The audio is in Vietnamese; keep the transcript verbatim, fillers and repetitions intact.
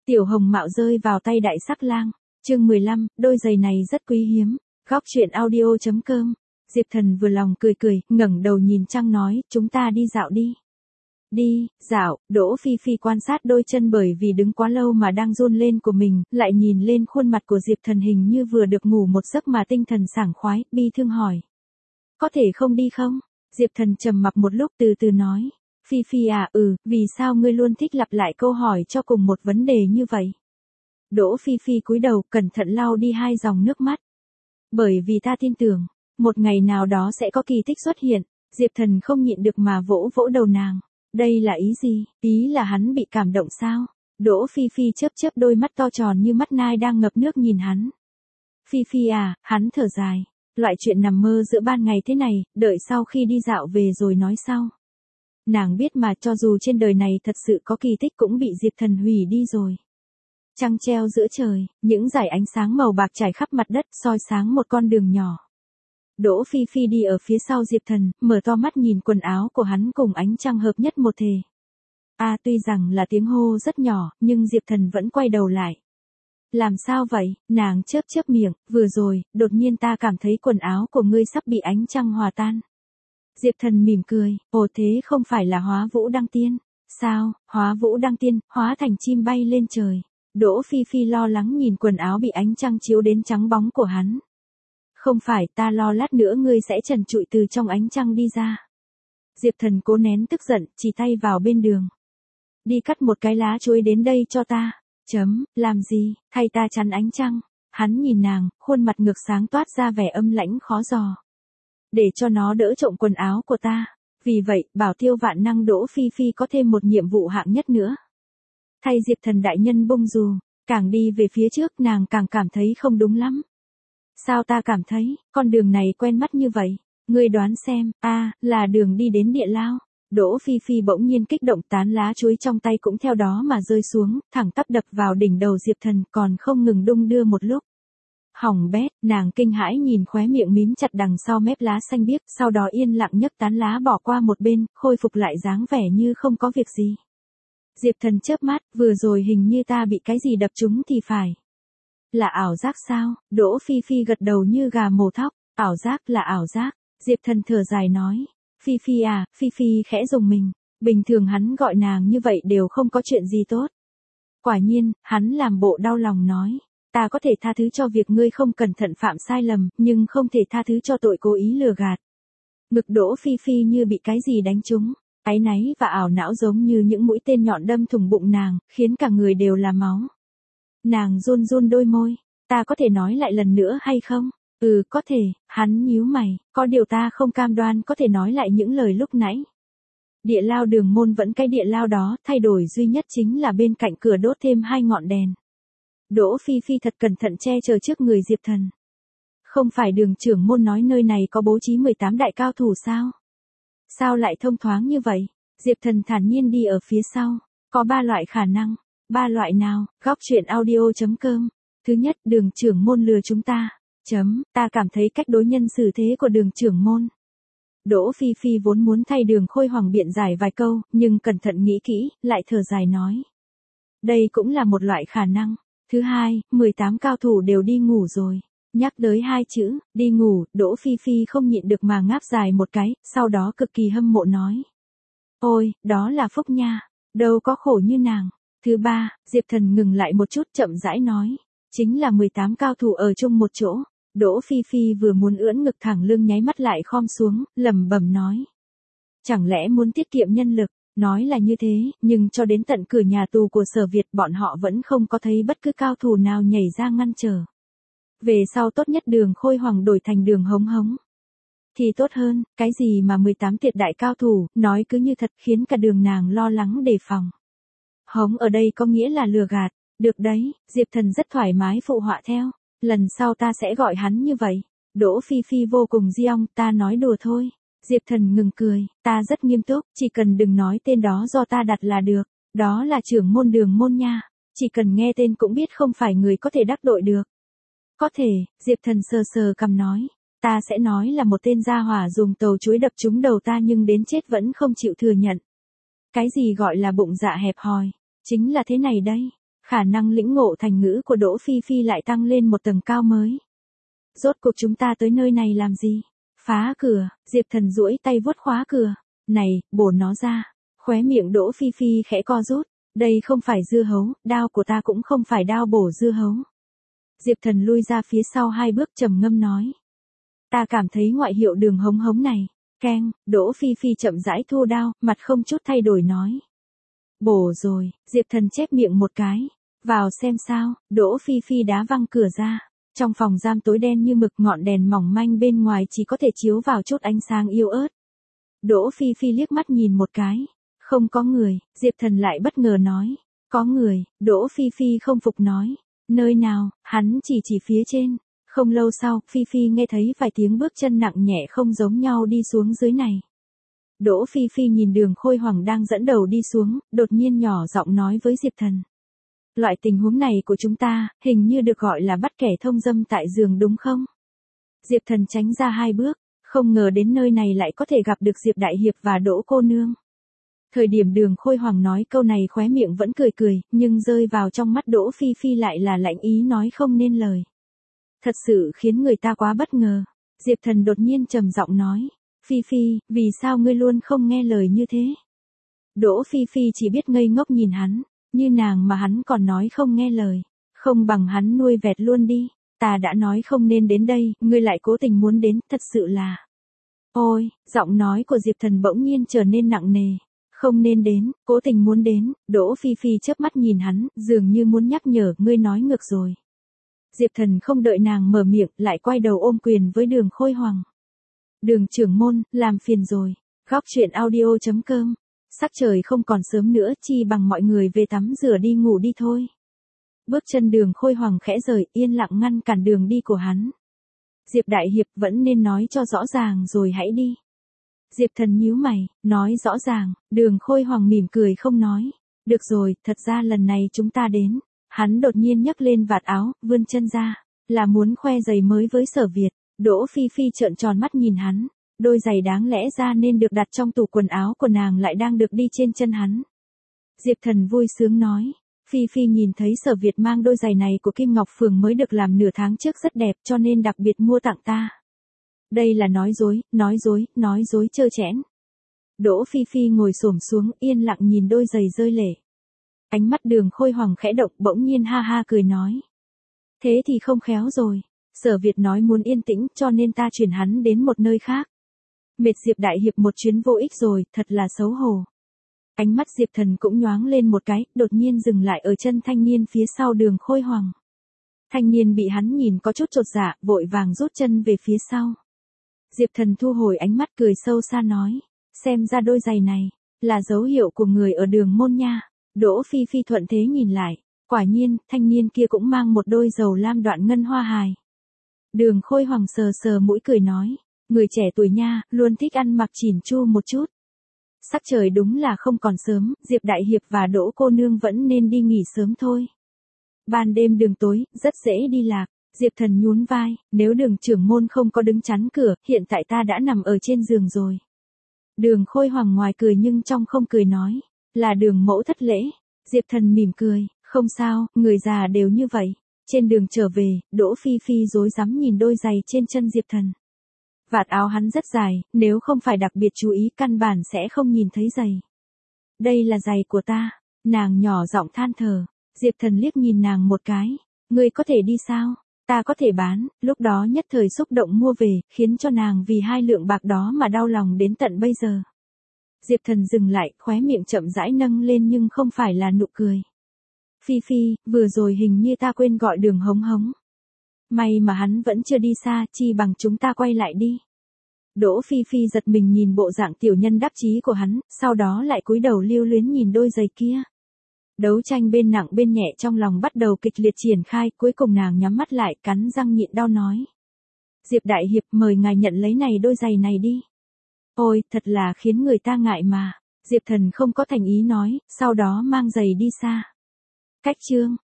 Tiểu hồng mạo rơi vào tay đại sắc lang. Chương mười lăm, đôi giày này rất quý hiếm. Góc truyện audio chấm com. Diệp Thần vừa lòng cười cười, ngẩng đầu nhìn trăng nói, chúng ta đi dạo đi. Đi, dạo. Đỗ Phi Phi quan sát đôi chân bởi vì đứng quá lâu mà đang run lên của mình, lại nhìn lên khuôn mặt của Diệp Thần hình như vừa được ngủ một giấc mà tinh thần sảng khoái, bi thương hỏi. Có thể không đi không? Diệp Thần trầm mặc một lúc từ từ nói. Phi Phi à, ừ, vì sao ngươi luôn thích lặp lại câu hỏi cho cùng một vấn đề như vậy? Đỗ Phi Phi cúi đầu, cẩn thận lau đi hai dòng nước mắt. Bởi vì ta tin tưởng, một ngày nào đó sẽ có kỳ tích xuất hiện. Diệp Thần không nhịn được mà vỗ vỗ đầu nàng. Đây là ý gì? Ý là hắn bị cảm động sao? Đỗ Phi Phi chớp chớp đôi mắt to tròn như mắt nai đang ngập nước nhìn hắn. Phi Phi à, hắn thở dài. Loại chuyện nằm mơ giữa ban ngày thế này, đợi sau khi đi dạo về rồi nói sau. Nàng biết mà cho dù trên đời này thật sự có kỳ tích cũng bị Diệp Thần hủy đi rồi. Trăng treo giữa trời, những dải ánh sáng màu bạc trải khắp mặt đất soi sáng một con đường nhỏ. Đỗ Phi Phi đi ở phía sau Diệp Thần, mở to mắt nhìn quần áo của hắn cùng ánh trăng hợp nhất một thể. À tuy rằng là tiếng hô rất nhỏ, nhưng Diệp Thần vẫn quay đầu lại. Làm sao vậy? Nàng chớp chớp miệng, vừa rồi, đột nhiên ta cảm thấy quần áo của ngươi sắp bị ánh trăng hòa tan. Diệp Thần mỉm cười, ồ thế không phải là Hóa Vũ Đăng Tiên. Sao, Hóa Vũ Đăng Tiên, hóa thành chim bay lên trời. Đỗ Phi Phi lo lắng nhìn quần áo bị ánh trăng chiếu đến trắng bóng của hắn. Không phải, ta lo lát nữa ngươi sẽ trần trụi từ trong ánh trăng đi ra. Diệp Thần cố nén tức giận, chỉ tay vào bên đường. Đi cắt một cái lá chuối đến đây cho ta. Chấm, làm gì, thay ta chắn ánh trăng. Hắn nhìn nàng, khuôn mặt ngược sáng toát ra vẻ âm lãnh khó dò. Để cho nó đỡ trộm quần áo của ta. Vì vậy, bảo tiêu vạn năng Đỗ Phi Phi có thêm một nhiệm vụ hạng nhất nữa. Thay Diệp Thần đại nhân bông dù, càng đi về phía trước nàng càng cảm thấy không đúng lắm. Sao ta cảm thấy, con đường này quen mắt như vậy? Ngươi đoán xem, a à, là đường đi đến địa lao. Đỗ Phi Phi bỗng nhiên kích động, tán lá chuối trong tay cũng theo đó mà rơi xuống, thẳng tắp đập vào đỉnh đầu Diệp Thần, còn không ngừng đung đưa một lúc. Hỏng bét, nàng kinh hãi nhìn khóe miệng mím chặt đằng sau mép lá xanh biếc, sau đó yên lặng nhấc tán lá bỏ qua một bên, khôi phục lại dáng vẻ như không có việc gì. Diệp Thần chớp mắt, vừa rồi hình như ta bị cái gì đập trúng thì phải. Là ảo giác sao? Đỗ Phi Phi gật đầu như gà mổ thóc, ảo giác là ảo giác. Diệp Thần thở dài nói, Phi Phi à, Phi Phi khẽ rùng mình, bình thường hắn gọi nàng như vậy đều không có chuyện gì tốt. Quả nhiên, hắn làm bộ đau lòng nói, ta có thể tha thứ cho việc ngươi không cẩn thận phạm sai lầm, nhưng không thể tha thứ cho tội cố ý lừa gạt. Ngực Đỗ Phi Phi như bị cái gì đánh trúng, áy náy và ảo não giống như những mũi tên nhọn đâm thủng bụng nàng, khiến cả người đều là máu. Nàng run run đôi môi, ta có thể nói lại lần nữa hay không? Ừ, có thể, hắn nhíu mày, có điều ta không cam đoan có thể nói lại những lời lúc nãy. Địa lao Đường Môn vẫn cái địa lao đó, thay đổi duy nhất chính là bên cạnh cửa đốt thêm hai ngọn đèn. Đỗ Phi Phi thật cẩn thận che chở trước người Diệp Thần. Không phải Đường trưởng môn nói nơi này có bố trí mười tám đại cao thủ sao? Sao lại thông thoáng như vậy? Diệp Thần thản nhiên đi ở phía sau, có ba loại khả năng. Ba loại nào? Góc truyện audio chấm com. Thứ nhất, Đường trưởng môn lừa chúng ta. Chấm, ta cảm thấy cách đối nhân xử thế của Đường trưởng môn. Đỗ Phi Phi vốn muốn thay Đường Khôi Hoàng biện giải vài câu, nhưng cẩn thận nghĩ kỹ, lại thở dài nói. Đây cũng là một loại khả năng. Thứ hai, mười tám cao thủ đều đi ngủ rồi. Nhắc tới hai chữ, đi ngủ, Đỗ Phi Phi không nhịn được mà ngáp dài một cái, sau đó cực kỳ hâm mộ nói. Ôi, đó là phúc nha, đâu có khổ như nàng. Thứ ba, Diệp Thần ngừng lại một chút chậm rãi nói. Chính là mười tám cao thủ ở chung một chỗ. Đỗ Phi Phi vừa muốn ưỡn ngực thẳng lưng nháy mắt lại khom xuống, lẩm bẩm nói. Chẳng lẽ muốn tiết kiệm nhân lực, nói là như thế, nhưng cho đến tận cửa nhà tù của Sở Việt bọn họ vẫn không có thấy bất cứ cao thủ nào nhảy ra ngăn trở. Về sau tốt nhất Đường Khôi Hoàng đổi thành Đường Hống Hống. Thì tốt hơn, cái gì mà mười tám tuyệt đại cao thủ, nói cứ như thật khiến cả Đường nàng lo lắng đề phòng. Hống ở đây có nghĩa là lừa gạt, được đấy, Diệp Thần rất thoải mái phụ họa theo, lần sau ta sẽ gọi hắn như vậy. Đỗ Phi Phi vô cùng giong, ta nói đùa thôi. Diệp Thần ngừng cười, ta rất nghiêm túc, chỉ cần đừng nói tên đó do ta đặt là được, đó là trưởng môn Đường Môn nha, chỉ cần nghe tên cũng biết không phải người có thể đắc tội được. Có thể, Diệp Thần sờ sờ cằm nói, ta sẽ nói là một tên gia hỏa dùng tàu chuối đập trúng đầu ta nhưng đến chết vẫn không chịu thừa nhận. Cái gì gọi là bụng dạ hẹp hòi, chính là thế này đây. Khả năng lĩnh ngộ thành ngữ của Đỗ Phi Phi lại tăng lên một tầng cao mới. Rốt cuộc chúng ta tới nơi này làm gì? Phá cửa, Diệp Thần duỗi tay vuốt khóa cửa. Này, bổ nó ra. Khóe miệng Đỗ Phi Phi khẽ co rút. Đây không phải dưa hấu, đao của ta cũng không phải đao bổ dưa hấu. Diệp Thần lui ra phía sau hai bước trầm ngâm nói. Ta cảm thấy ngoại hiệu Đường Hống Hống này. Keng, Đỗ Phi Phi chậm rãi thu đao, mặt không chút thay đổi nói. Bổ rồi, Diệp Thần chép miệng một cái. Vào xem sao, Đỗ Phi Phi đá văng cửa ra. Trong phòng giam tối đen như mực, ngọn đèn mỏng manh bên ngoài chỉ có thể chiếu vào chút ánh sáng yếu ớt. Đỗ Phi Phi liếc mắt nhìn một cái. Không có người, Diệp Thần lại bất ngờ nói. Có người, Đỗ Phi Phi không phục nói. Nơi nào, hắn chỉ chỉ phía trên. Không lâu sau, Phi Phi nghe thấy vài tiếng bước chân nặng nhẹ không giống nhau đi xuống dưới này. Đỗ Phi Phi nhìn Đường Khôi Hoàng đang dẫn đầu đi xuống, đột nhiên nhỏ giọng nói với Diệp Thần. Loại tình huống này của chúng ta, hình như được gọi là bắt kẻ thông dâm tại giường đúng không? Diệp Thần tránh ra hai bước, không ngờ đến nơi này lại có thể gặp được Diệp Đại Hiệp và Đỗ cô nương. Thời điểm Đường Khôi Hoàng nói câu này khóe miệng vẫn cười cười, nhưng rơi vào trong mắt Đỗ Phi Phi lại là lạnh ý nói không nên lời. Thật sự khiến người ta quá bất ngờ. Diệp Thần đột nhiên trầm giọng nói. Phi Phi, vì sao ngươi luôn không nghe lời như thế? Đỗ Phi Phi chỉ biết ngây ngốc nhìn hắn, như nàng mà hắn còn nói không nghe lời. Không bằng hắn nuôi vẹt luôn đi. Ta đã nói không nên đến đây, ngươi lại cố tình muốn đến, thật sự là. Ôi, giọng nói của Diệp Thần bỗng nhiên trở nên nặng nề. Không nên đến, cố tình muốn đến. Đỗ Phi Phi chớp mắt nhìn hắn, dường như muốn nhắc nhở, ngươi nói ngược rồi. Diệp Thần không đợi nàng mở miệng, lại quay đầu ôm quyền với Đường Khôi Hoàng. Đường trưởng môn, làm phiền rồi. Góc truyện audio chấm com. Sắc trời không còn sớm nữa, chi bằng mọi người về tắm rửa đi ngủ đi thôi. Bước chân Đường Khôi Hoàng khẽ rời, yên lặng ngăn cản đường đi của hắn. Diệp Đại Hiệp vẫn nên nói cho rõ ràng rồi hãy đi. Diệp Thần nhíu mày, nói rõ ràng. Đường Khôi Hoàng mỉm cười không nói. Được rồi, thật ra lần này chúng ta đến. Hắn đột nhiên nhấc lên vạt áo, vươn chân ra, là muốn khoe giày mới với Sở Việt. Đỗ Phi Phi trợn tròn mắt nhìn hắn, đôi giày đáng lẽ ra nên được đặt trong tủ quần áo của nàng lại đang được đi trên chân hắn. Diệp Thần vui sướng nói, Phi Phi nhìn thấy Sở Việt mang đôi giày này của Kim Ngọc Phường mới được làm nửa tháng trước rất đẹp cho nên đặc biệt mua tặng ta. Đây là nói dối, nói dối, nói dối trơ trẽn. Đỗ Phi Phi ngồi xổm xuống yên lặng nhìn đôi giày rơi lệ. Ánh mắt Đường Khôi Hoàng khẽ động bỗng nhiên ha ha cười nói. Thế thì không khéo rồi. Sở Việt nói muốn yên tĩnh cho nên ta chuyển hắn đến một nơi khác. Mệt Diệp Đại Hiệp một chuyến vô ích rồi, thật là xấu hổ. Ánh mắt Diệp Thần cũng nhoáng lên một cái, đột nhiên dừng lại ở chân thanh niên phía sau Đường Khôi Hoàng. Thanh niên bị hắn nhìn có chút chột dạ, vội vàng rút chân về phía sau. Diệp Thần thu hồi ánh mắt cười sâu xa nói. Xem ra đôi giày này, là dấu hiệu của người ở Đường môn nha. Đỗ Phi Phi thuận thế nhìn lại, quả nhiên, thanh niên kia cũng mang một đôi dầu lam đoạn ngân hoa hài. Đường Khôi Hoàng sờ sờ mũi cười nói, người trẻ tuổi nha, luôn thích ăn mặc chỉn chu một chút. Sắc trời đúng là không còn sớm, Diệp Đại Hiệp và Đỗ cô nương vẫn nên đi nghỉ sớm thôi. Ban đêm đường tối, rất dễ đi lạc. Diệp Thần nhún vai, nếu Đường trưởng môn không có đứng chắn cửa, hiện tại ta đã nằm ở trên giường rồi. Đường Khôi Hoàng ngoài cười nhưng trong không cười nói. Là Đường mẫu thất lễ. Diệp Thần mỉm cười, không sao, người già đều như vậy. Trên đường trở về, Đỗ Phi Phi rối rắm nhìn đôi giày trên chân Diệp Thần. Vạt áo hắn rất dài, nếu không phải đặc biệt chú ý căn bản sẽ không nhìn thấy giày. Đây là giày của ta. Nàng nhỏ giọng than thở. Diệp Thần liếc nhìn nàng một cái. Ngươi có thể đi sao? Ta có thể bán. Lúc đó nhất thời xúc động mua về, khiến cho nàng vì hai lượng bạc đó mà đau lòng đến tận bây giờ. Diệp Thần dừng lại, khóe miệng chậm rãi nâng lên nhưng không phải là nụ cười. Phi Phi, vừa rồi hình như ta quên gọi Đường Hống Hống. May mà hắn vẫn chưa đi xa, chi bằng chúng ta quay lại đi. Đỗ Phi Phi giật mình nhìn bộ dạng tiểu nhân đắc chí của hắn, sau đó lại cúi đầu lưu luyến nhìn đôi giày kia. Đấu tranh bên nặng bên nhẹ trong lòng bắt đầu kịch liệt triển khai, cuối cùng nàng nhắm mắt lại, cắn răng nhịn đau nói. Diệp Đại Hiệp, mời ngài nhận lấy này đôi giày này đi. Ôi, thật là khiến người ta ngại mà. Diệp Thần không có thành ý nói, sau đó mang giày đi xa. Cách chương.